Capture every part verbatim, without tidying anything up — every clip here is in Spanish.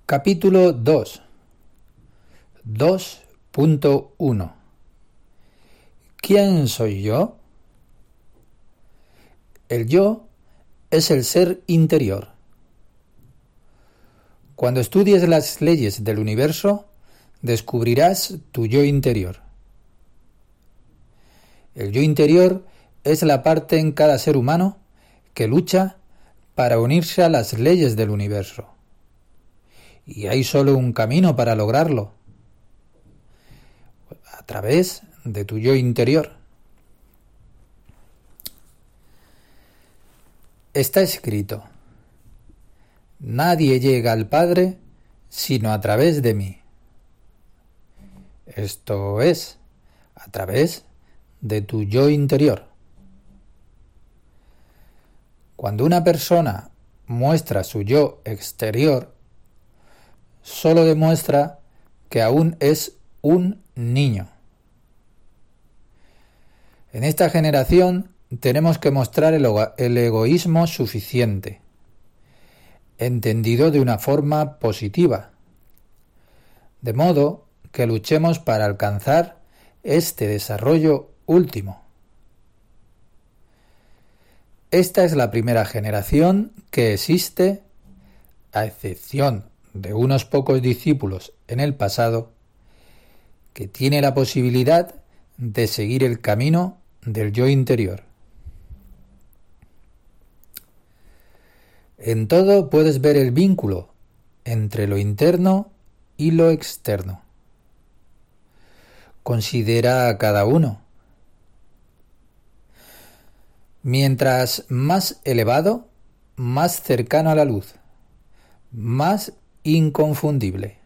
Capítulo dos. dos punto uno. ¿Quién soy yo? El yo es el ser interior. Cuando estudies las leyes del universo, descubrirás tu yo interior. El yo interior es la parte en cada ser humano que lucha para unirse a las leyes del universo. Y hay solo un camino para lograrlo: a través de tu yo interior. Está escrito: nadie llega al Padre sino a través de mí. Esto es, a través de tu yo interior. Cuando una persona muestra su yo exterior, solo demuestra que aún es un niño. En esta generación tenemos que mostrar el, ego- el egoísmo suficiente, entendido de una forma positiva, de modo que luchemos para alcanzar este desarrollo último. Esta es la primera generación que existe, a excepción de unos pocos discípulos en el pasado, que tiene la posibilidad de seguir el camino del yo interior. En todo puedes ver el vínculo entre lo interno y lo externo. Considera a cada uno. Mientras más elevado, más cercano a la luz, más inconfundible.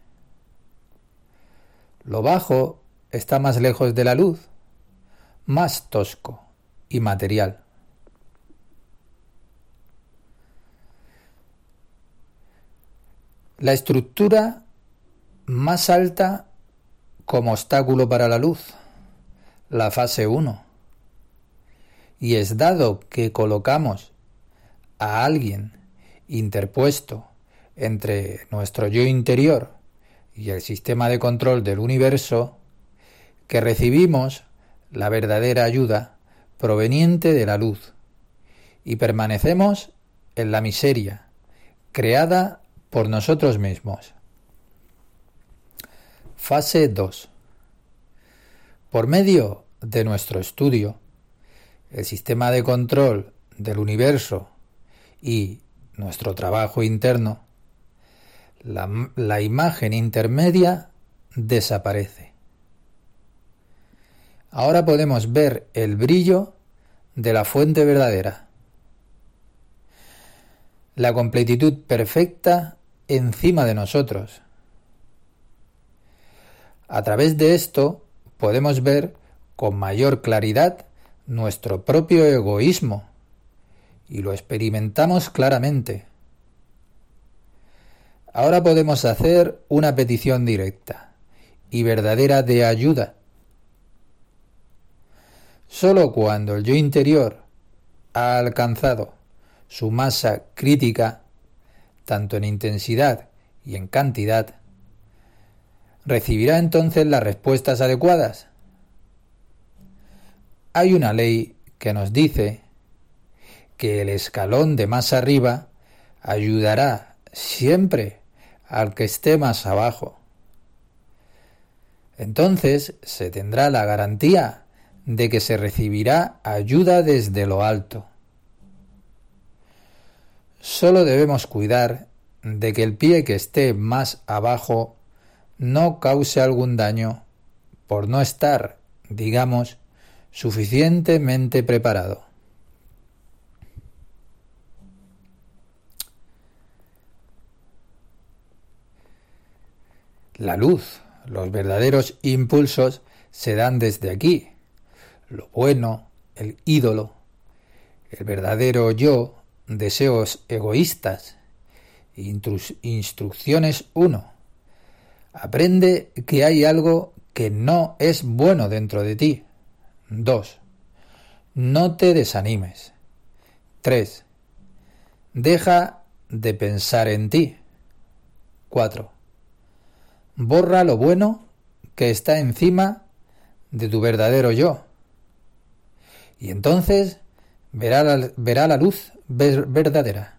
Lo bajo está más lejos de la luz, más tosco y material. La estructura más alta como obstáculo para la luz, la fase uno. Y es dado que colocamos a alguien interpuesto entre nuestro yo interior y el sistema de control del universo, que recibimos la verdadera ayuda proveniente de la luz y permanecemos en la miseria creada por nosotros mismos. Fase dos. Por medio de nuestro estudio, el sistema de control del universo y nuestro trabajo interno, la, la imagen intermedia desaparece. Ahora podemos ver el brillo de la fuente verdadera, la completitud perfecta encima de nosotros. A través de esto podemos ver con mayor claridad nuestro propio egoísmo y lo experimentamos claramente. Ahora podemos hacer una petición directa y verdadera de ayuda. Solo cuando el yo interior ha alcanzado su masa crítica, tanto en intensidad y en cantidad, recibirá entonces las respuestas adecuadas. Hay una ley que nos dice que el escalón de más arriba ayudará siempre al que esté más abajo. Entonces se tendrá la garantía de que se recibirá ayuda desde lo alto. Solo debemos cuidar de que el pie que esté más abajo no cause algún daño por no estar, digamos, suficientemente preparado. La luz, los verdaderos impulsos se dan desde aquí. Lo bueno, el ídolo, el verdadero yo, deseos egoístas, intrus- instrucciones uno. Aprende que hay algo que no es bueno dentro de ti. dos. No te desanimes. tres. Deja de pensar en ti. cuatro. Borra lo bueno que está encima de tu verdadero yo. Y entonces verá la, verá la luz ver, verdadera.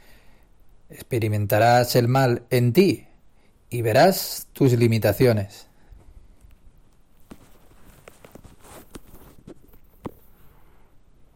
Experimentarás el mal en ti y verás tus limitaciones.